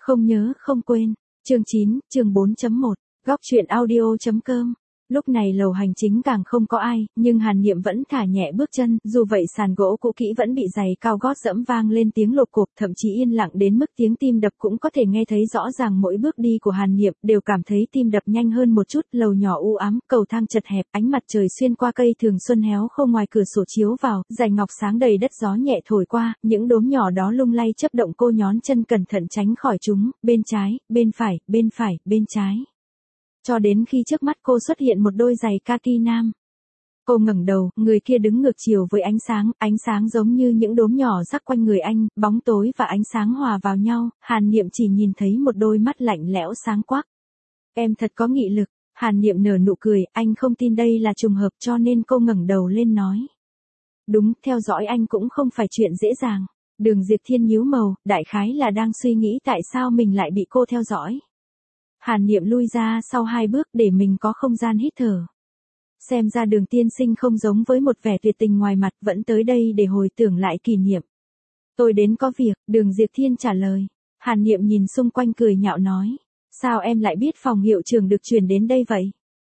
Không nhớ không quên. Chương 9, chương 4.1. Góc truyện audio.com. Lúc này lầu hành chính càng không có ai, nhưng Hàn Niệm vẫn thả nhẹ bước chân, dù vậy sàn gỗ cũ kỹ vẫn bị giày cao gót dẫm vang lên tiếng lộp cộp, thậm chí yên lặng đến mức tiếng tim đập cũng có thể nghe thấy rõ ràng. Mỗi bước đi của Hàn Niệm đều cảm thấy tim đập nhanh hơn một chút. Lầu nhỏ u ám, cầu thang chật hẹp, ánh mặt trời xuyên qua cây thường xuân héo khô ngoài cửa sổ chiếu vào, dải ngọc sáng đầy đất, gió nhẹ thổi qua, những đốm nhỏ đó lung lay chớp động. Cô nhón chân cẩn thận tránh khỏi chúng, bên trái, bên phải, bên phải, bên trái. Cho đến khi trước mắt cô xuất hiện một đôi giày kaki nam. Cô ngẩng đầu, người kia đứng ngược chiều với ánh sáng giống như những đốm nhỏ rắc quanh người anh, bóng tối và ánh sáng hòa vào nhau. Hàn Niệm chỉ nhìn thấy một đôi mắt lạnh lẽo sáng quắc. Em thật có nghị lực. Hàn Niệm nở nụ cười, anh không tin đây là trùng hợp, cho nên cô ngẩng đầu lên nói. Đúng, theo dõi anh cũng không phải chuyện dễ dàng. Đường Diệp Thiên nhíu màu, đại khái là đang suy nghĩ tại sao mình lại bị cô theo dõi. Hàn Niệm lui ra sau 2 bước để mình có không gian hít thở. Xem ra Đường tiên sinh không giống với một vẻ tuyệt tình ngoài mặt, vẫn tới đây để hồi tưởng lại kỷ niệm. Tôi đến có việc, Đường Diệp Thiên trả lời. Hàn Niệm nhìn xung quanh cười nhạo nói. Sao em lại biết phòng hiệu trưởng được chuyển đến đây vậy?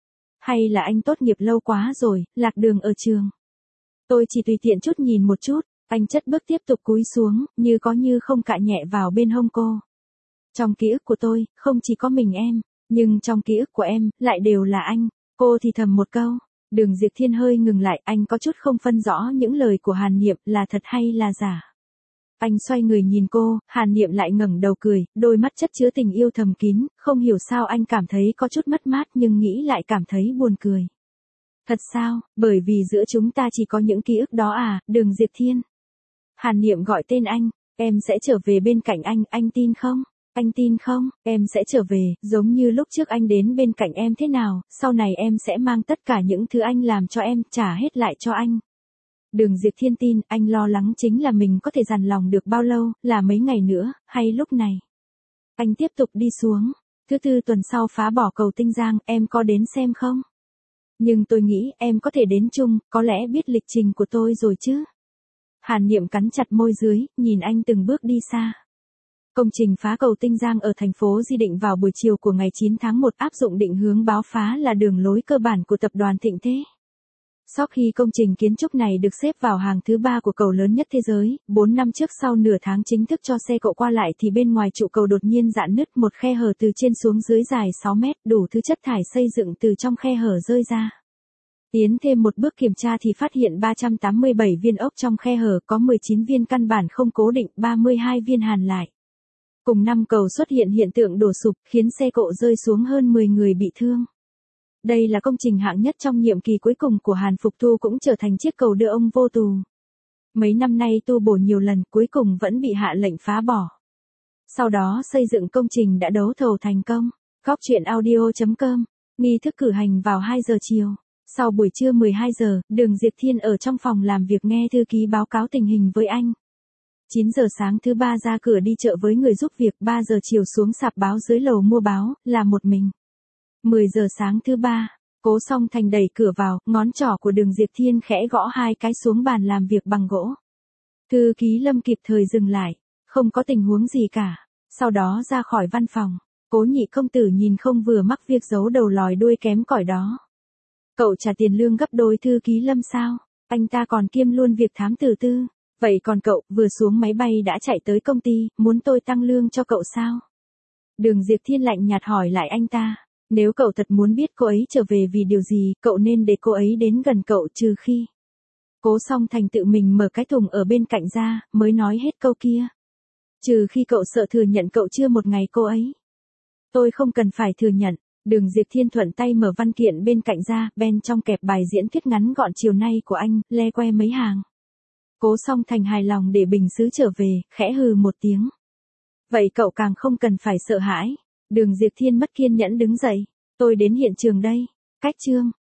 Hay là anh tốt nghiệp lâu quá rồi, lạc đường ở trường? Tôi chỉ tùy tiện chút nhìn một chút. Anh chất bước tiếp tục cúi xuống, như có như không cạ nhẹ vào bên hông cô. Trong ký ức của tôi, không chỉ có mình em, nhưng trong ký ức của em, lại đều là anh. Cô thì thầm một câu. Đường Diệp Thiên hơi ngừng lại, anh có chút không phân rõ những lời của Hàn Niệm là thật hay là giả. Anh xoay người nhìn cô, Hàn Niệm lại ngẩng đầu cười, đôi mắt chất chứa tình yêu thầm kín, không hiểu sao anh cảm thấy có chút mất mát nhưng nghĩ lại cảm thấy buồn cười. Thật sao, bởi vì giữa chúng ta chỉ có những ký ức đó à, Đường Diệp Thiên. Hàn Niệm gọi tên anh, em sẽ trở về bên cạnh anh tin không? Anh tin không, em sẽ trở về, giống như lúc trước anh đến bên cạnh em thế nào, sau này em sẽ mang tất cả những thứ anh làm cho em, trả hết lại cho anh. Đường Diệp Thiên tin, anh lo lắng chính là mình có thể dằn lòng được bao lâu, là mấy ngày nữa, hay lúc này. Anh tiếp tục đi xuống, thứ tư tuần sau phá bỏ cầu Tinh Giang, em có đến xem không? Nhưng tôi nghĩ em có thể đến chung, có lẽ biết lịch trình của tôi rồi chứ. Hàn Niệm cắn chặt môi dưới, nhìn anh từng bước đi xa. Công trình phá cầu Tinh Giang ở thành phố Di Định vào buổi chiều của ngày 9 tháng 1 áp dụng định hướng báo phá là đường lối cơ bản của tập đoàn Thịnh Thế. Sau khi công trình kiến trúc này được xếp vào hàng thứ 3 của cầu lớn nhất thế giới, 4 năm trước sau nửa tháng chính thức cho xe cộ qua lại thì bên ngoài trụ cầu đột nhiên rạn nứt, một khe hở từ trên xuống dưới dài 6 mét, đủ thứ chất thải xây dựng từ trong khe hở rơi ra. Tiến thêm một bước kiểm tra thì phát hiện 387 viên ốc trong khe hở, có 19 viên căn bản không cố định, 32 viên hàn lại. Cùng năm cầu xuất hiện hiện tượng đổ sụp, khiến xe cộ rơi xuống, hơn 10 người bị thương. Đây là công trình hạng nhất trong nhiệm kỳ cuối cùng của Hàn Phục Thu, cũng trở thành chiếc cầu đưa ông vô tù. Mấy năm nay tu bổ nhiều lần, cuối cùng vẫn bị hạ lệnh phá bỏ. Sau đó xây dựng công trình đã đấu thầu thành công. Góc truyện audio.com. Nghi thức cử hành vào 2 giờ chiều. Sau buổi trưa 12 giờ, Đường Diệp Thiên ở trong phòng làm việc nghe thư ký báo cáo tình hình với anh. 9 giờ sáng thứ 3 ra cửa đi chợ với người giúp việc, 3 giờ chiều xuống sạp báo dưới lầu mua báo, là một mình. 10 giờ sáng thứ 3, Cố Song Thành đẩy cửa vào, ngón trỏ của Đường Diệp Thiên khẽ gõ 2 cái xuống bàn làm việc bằng gỗ. Thư ký Lâm kịp thời dừng lại, không có tình huống gì cả. Sau đó ra khỏi văn phòng, Cố Nhị công tử nhìn không vừa mắc việc giấu đầu lòi đuôi kém cỏi đó. Cậu trả tiền lương gấp đôi thư ký Lâm sao? Anh ta còn kiêm luôn việc thám tử tư. Vậy còn cậu, vừa xuống máy bay đã chạy tới công ty, muốn tôi tăng lương cho cậu sao? Đường Diệp Thiên lạnh nhạt hỏi lại anh ta. Nếu cậu thật muốn biết cô ấy trở về vì điều gì, cậu nên để cô ấy đến gần cậu, trừ khi. Cố Song Thành tự mình mở cái thùng ở bên cạnh ra, mới nói hết câu kia. Trừ khi cậu sợ thừa nhận cậu chưa một ngày cô ấy. Tôi không cần phải thừa nhận. Đường Diệp Thiên thuận tay mở văn kiện bên cạnh ra, bên trong kẹp bài diễn thuyết ngắn gọn chiều nay của anh, le que mấy hàng. Cố Song Thành hài lòng để bình sứ trở về, khẽ hừ một tiếng. Vậy cậu càng không cần phải sợ hãi. Đường Diệp Thiên mất kiên nhẫn đứng dậy. Tôi đến hiện trường đây. Cách chương.